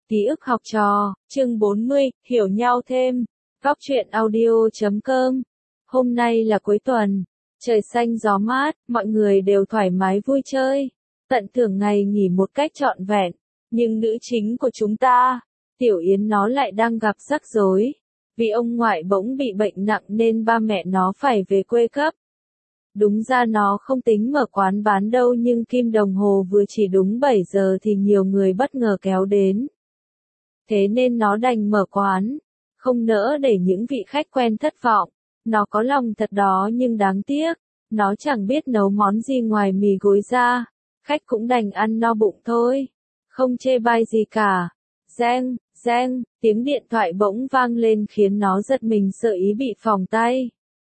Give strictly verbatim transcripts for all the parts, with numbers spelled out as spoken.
Ký ức học trò, chương bốn mươi, hiểu nhau thêm. Góc truyện audio chấm com. Hôm nay là cuối tuần, trời xanh gió mát, mọi người đều thoải mái vui chơi, tận hưởng ngày nghỉ một cách trọn vẹn. Nhưng nữ chính của chúng ta, Tiểu Yến nó lại đang gặp rắc rối. Vì ông ngoại bỗng bị bệnh nặng nên ba mẹ nó phải về quê cấp. Đúng ra nó không tính mở quán bán đâu, nhưng kim đồng hồ vừa chỉ đúng bảy giờ thì nhiều người bất ngờ kéo đến. Thế nên nó đành mở quán, không nỡ để những vị khách quen thất vọng. Nó có lòng thật đó nhưng đáng tiếc, nó chẳng biết nấu món gì ngoài mì gối ra. Khách cũng đành ăn no bụng thôi, không chê bai gì cả. Reng, reng, tiếng điện thoại bỗng vang lên khiến nó giật mình, sợ ý bị phỏng tay.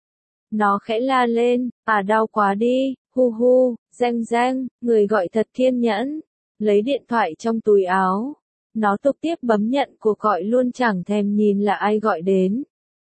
Nó khẽ la lên, à đau quá đi, hu hu, reng reng, người gọi thật kiên nhẫn. Lấy điện thoại trong túi áo, nó tục tiếp bấm nhận cuộc gọi luôn chẳng thèm nhìn là ai gọi đến.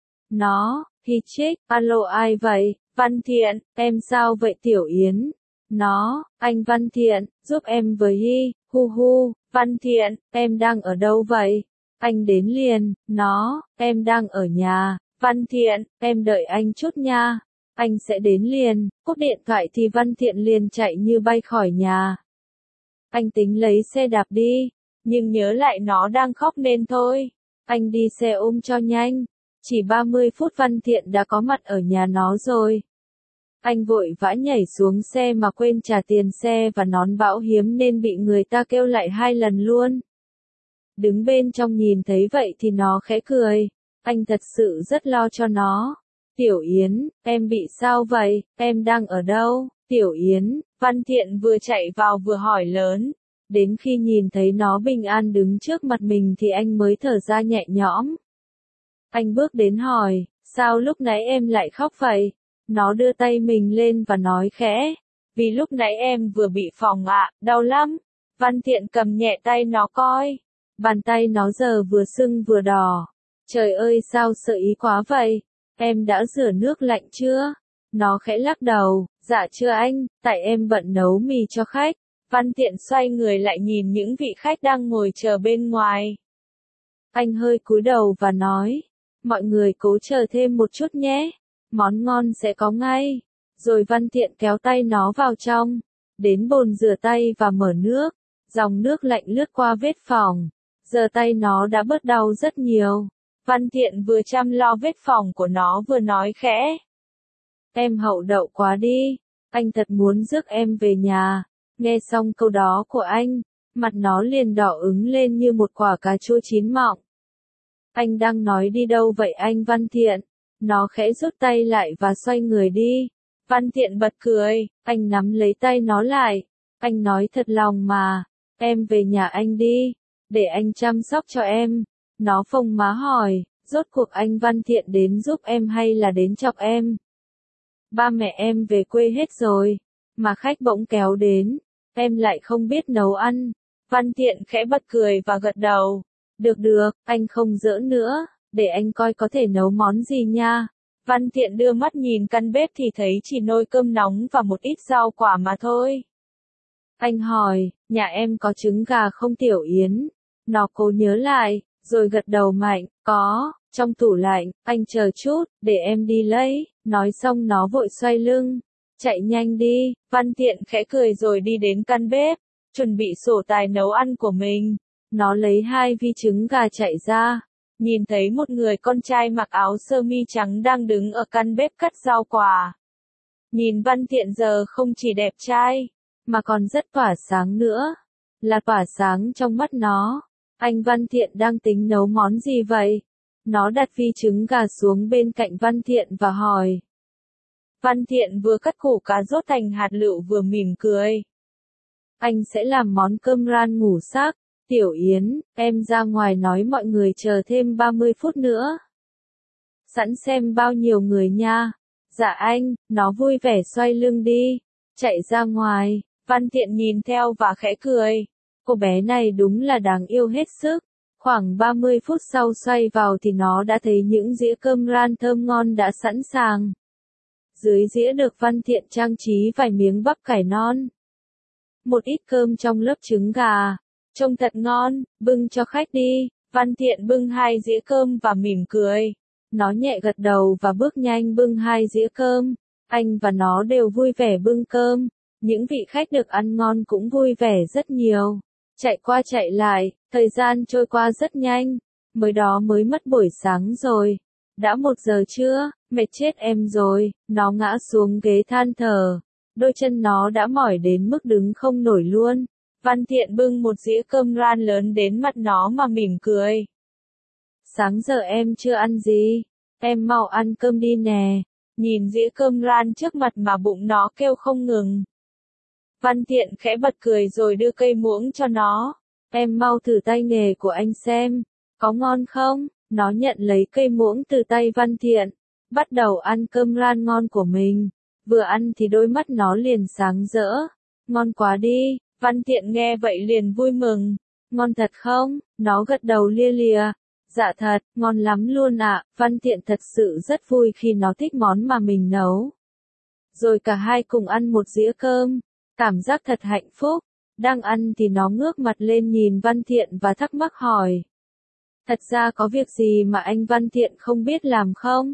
Nó, hi chích, alo ai vậy, Văn Thiện, em sao vậy Tiểu Yến? Nó, anh Văn Thiện, giúp em với hi, hu hu, Văn Thiện, em đang ở đâu vậy? Anh đến liền. Nó, em đang ở nhà. Văn Thiện, em đợi anh chút nha. Anh sẽ đến liền. Cúp điện thoại thì Văn Thiện liền chạy như bay khỏi nhà. Anh tính lấy xe đạp đi, nhưng nhớ lại nó đang khóc nên thôi. Anh đi xe ôm cho nhanh. Chỉ ba mươi phút Văn Thiện đã có mặt ở nhà nó rồi. Anh vội vã nhảy xuống xe mà quên trả tiền xe và nón bảo hiểm nên bị người ta kêu lại hai lần luôn. Đứng bên trong nhìn thấy vậy thì nó khẽ cười. Anh thật sự rất lo cho nó. Tiểu Yến, em bị sao vậy, em đang ở đâu? Tiểu Yến, Văn Thiện vừa chạy vào vừa hỏi lớn. Đến khi nhìn thấy nó bình an đứng trước mặt mình thì anh mới thở ra nhẹ nhõm. Anh bước đến hỏi, sao lúc nãy em lại khóc vậy? Nó đưa tay mình lên và nói khẽ, vì lúc nãy em vừa bị phỏng ạ, đau lắm. Văn Thiện cầm nhẹ tay nó coi. Bàn tay nó giờ vừa sưng vừa đỏ. Trời ơi sao sợ ý quá vậy? Em đã rửa nước lạnh chưa? Nó khẽ lắc đầu, dạ chưa anh, tại em bận nấu mì cho khách. Văn Thiện xoay người lại nhìn những vị khách đang ngồi chờ bên ngoài. Anh hơi cúi đầu và nói, mọi người cố chờ thêm một chút nhé, món ngon sẽ có ngay. Rồi Văn Thiện kéo tay nó vào trong, đến bồn rửa tay và mở nước. Dòng nước lạnh lướt qua vết phỏng. Giờ tay nó đã bớt đau rất nhiều. Văn Thiện vừa chăm lo vết phỏng của nó vừa nói khẽ. Em hậu đậu quá đi, anh thật muốn rước em về nhà. Nghe xong câu đó của anh, mặt nó liền đỏ ửng lên như một quả cà chua chín mọng. Anh đang nói đi đâu vậy anh Văn Thiện? Nó khẽ rút tay lại và xoay người đi. Văn Thiện bật cười, anh nắm lấy tay nó lại. Anh nói thật lòng mà, em về nhà anh đi, để anh chăm sóc cho em. Nó phồng má hỏi, rốt cuộc anh Văn Thiện đến giúp em hay là đến chọc em? Ba mẹ em về quê hết rồi, mà khách bỗng kéo đến, em lại không biết nấu ăn. Văn Thiện khẽ bật cười và gật đầu. Được được, anh không giỡn nữa, để anh coi có thể nấu món gì nha. Văn Thiện đưa mắt nhìn căn bếp thì thấy chỉ nồi cơm nóng và một ít rau quả mà thôi. Anh hỏi, nhà em có trứng gà không Tiểu Yến? Nó cố nhớ lại, rồi gật đầu mạnh, có, trong tủ lạnh, anh chờ chút, để em đi lấy. Nói xong nó vội xoay lưng, chạy nhanh đi. Văn Thiện khẽ cười rồi đi đến căn bếp, chuẩn bị sổ tài nấu ăn của mình. Nó lấy hai vi trứng gà chạy ra, nhìn thấy một người con trai mặc áo sơ mi trắng đang đứng ở căn bếp cắt rau quả. Nhìn Văn Thiện giờ không chỉ đẹp trai, mà còn rất tỏa sáng nữa, là tỏa sáng trong mắt nó. Anh Văn Thiện đang tính nấu món gì vậy? Nó đặt vi trứng gà xuống bên cạnh Văn Thiện và hỏi. Văn Thiện vừa cắt củ cà rốt thành hạt lựu vừa mỉm cười. Anh sẽ làm món cơm ran ngũ sắc. Tiểu Yến, em ra ngoài nói mọi người chờ thêm ba mươi phút nữa. Sẵn xem bao nhiêu người nha. Dạ anh, nó vui vẻ xoay lưng đi, chạy ra ngoài. Văn Thiện nhìn theo và khẽ cười. Cô bé này đúng là đáng yêu hết sức. Khoảng ba mươi phút sau xoay vào thì nó đã thấy những dĩa cơm ran thơm ngon đã sẵn sàng. Dưới dĩa được Văn Thiện trang trí vài miếng bắp cải non, một ít cơm trong lớp trứng gà, trông thật ngon, bưng cho khách đi. Văn Thiện bưng hai dĩa cơm và mỉm cười. Nó nhẹ gật đầu và bước nhanh bưng hai dĩa cơm. Anh và nó đều vui vẻ bưng cơm. Những vị khách được ăn ngon cũng vui vẻ rất nhiều. Chạy qua chạy lại, thời gian trôi qua rất nhanh. Mới đó mới mất buổi sáng rồi. Đã một giờ trưa, mệt chết em rồi. Nó ngã xuống ghế than thở. Đôi chân nó đã mỏi đến mức đứng không nổi luôn. Văn Thiện bưng một dĩa cơm rán lớn đến mặt nó mà mỉm cười. Sáng giờ em chưa ăn gì. Em mau ăn cơm đi nè. Nhìn dĩa cơm rán trước mặt mà bụng nó kêu không ngừng. Văn Thiện khẽ bật cười rồi đưa cây muỗng cho nó. Em mau thử tay nghề của anh xem. Có ngon không? Nó nhận lấy cây muỗng từ tay Văn Thiện. Bắt đầu ăn cơm rán ngon của mình. Vừa ăn thì đôi mắt nó liền sáng rỡ. Ngon quá đi. Văn Thiện nghe vậy liền vui mừng. Ngon thật không? Nó gật đầu lia lịa. Dạ thật, ngon lắm luôn ạ. Văn Thiện thật sự rất vui khi nó thích món mà mình nấu. Rồi cả hai cùng ăn một dĩa cơm. Cảm giác thật hạnh phúc. Đang ăn thì nó ngước mặt lên nhìn Văn Thiện và thắc mắc hỏi. Thật ra có việc gì mà anh Văn Thiện không biết làm không?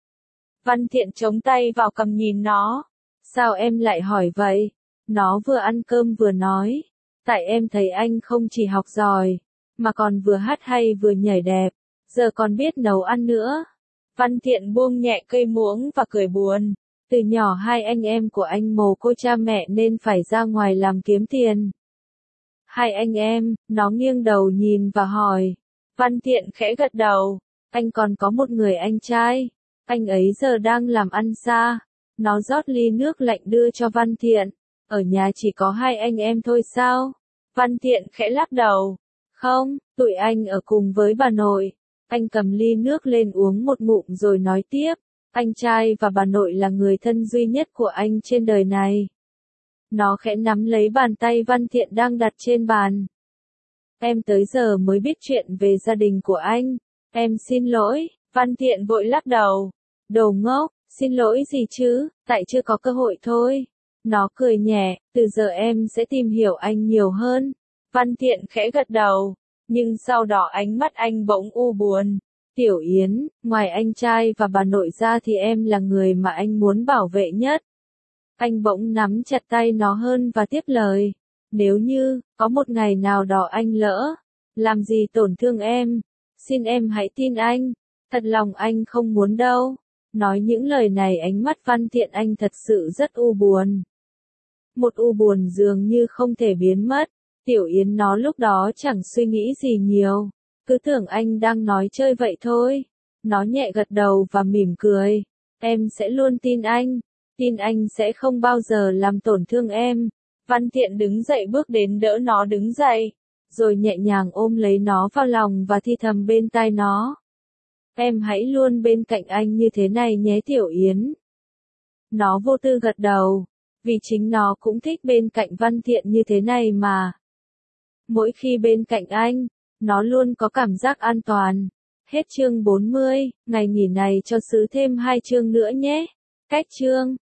Văn Thiện chống tay vào cằm nhìn nó. Sao em lại hỏi vậy? Nó vừa ăn cơm vừa nói. Tại em thấy anh không chỉ học giỏi, mà còn vừa hát hay vừa nhảy đẹp. Giờ còn biết nấu ăn nữa. Văn Thiện buông nhẹ cây muỗng và cười buồn. Từ nhỏ hai anh em của anh mồ côi cha mẹ nên phải ra ngoài làm kiếm tiền. Hai anh em, nó nghiêng đầu nhìn và hỏi. Văn Thiện khẽ gật đầu. Anh còn có một người anh trai. Anh ấy giờ đang làm ăn xa. Nó rót ly nước lạnh đưa cho Văn Thiện. Ở nhà chỉ có hai anh em thôi sao? Văn Thiện khẽ lắc đầu. Không, tụi anh ở cùng với bà nội. Anh cầm ly nước lên uống một ngụm rồi nói tiếp. Anh trai và bà nội là người thân duy nhất của anh trên đời này. Nó khẽ nắm lấy bàn tay Văn Thiện đang đặt trên bàn. Em tới giờ mới biết chuyện về gia đình của anh. Em xin lỗi. Văn Thiện vội lắc đầu. Đồ ngốc, xin lỗi gì chứ, tại chưa có cơ hội thôi. Nó cười nhẹ, từ giờ em sẽ tìm hiểu anh nhiều hơn. Văn Thiện khẽ gật đầu, nhưng sau đó ánh mắt anh bỗng u buồn. Tiểu Yến, ngoài anh trai và bà nội ra thì em là người mà anh muốn bảo vệ nhất. Anh bỗng nắm chặt tay nó hơn và tiếp lời. Nếu như, có một ngày nào đó anh lỡ, làm gì tổn thương em, xin em hãy tin anh. Thật lòng anh không muốn đâu. Nói những lời này ánh mắt Văn Thiện anh thật sự rất u buồn. Một u buồn dường như không thể biến mất. Tiểu Yến nó lúc đó chẳng suy nghĩ gì nhiều. Cứ tưởng anh đang nói chơi vậy thôi. Nó nhẹ gật đầu và mỉm cười. Em sẽ luôn tin anh. Tin anh sẽ không bao giờ làm tổn thương em. Văn Thiện đứng dậy bước đến đỡ nó đứng dậy. Rồi nhẹ nhàng ôm lấy nó vào lòng và thi thầm bên tai nó. Em hãy luôn bên cạnh anh như thế này nhé Tiểu Yến. Nó vô tư gật đầu. Vì chính nó cũng thích bên cạnh Văn Thiện như thế này mà. Mỗi khi bên cạnh anh, nó luôn có cảm giác an toàn. Hết chương bốn mươi, ngày nghỉ này cho xứ thêm hai chương nữa nhé. Cách chương